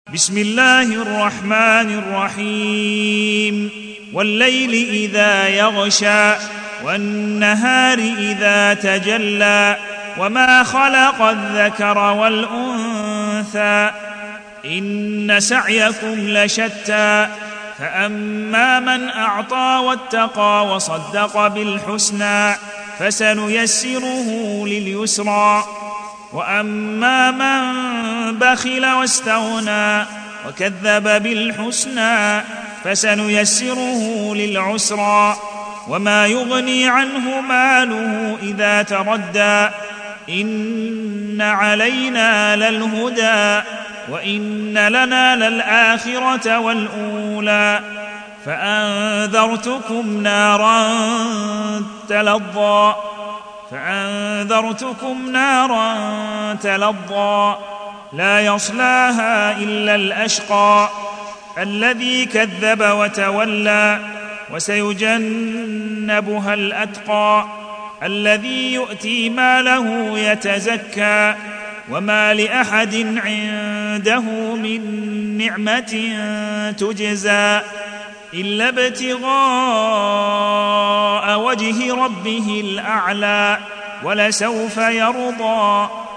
بسم الله الرحمن الرحيم والليل إذا يغشى والنهار إذا تجلى وما خلق الذكر والأنثى إن سعيكم لشتى فأما من أعطى واتقى وصدق بالحسنى فسنيسره لليسرى وأما من بخل واستغنى وكذب بالحسنى فسنيسره للعسرى وما يغني عنه ماله إذا تردى إن علينا للهدى وإن لنا للآخرة والأولى فأنذرتكم نارا تلظى لا يصلاها إلا الأشقى الذي كذب وتولى وسيجنبها الأتقى الذي يؤتي ماله يتزكى وما لأحد عنده من نعمة تجزى إلا ابتغاء وجه ربه الأعلى ولسوف يرضى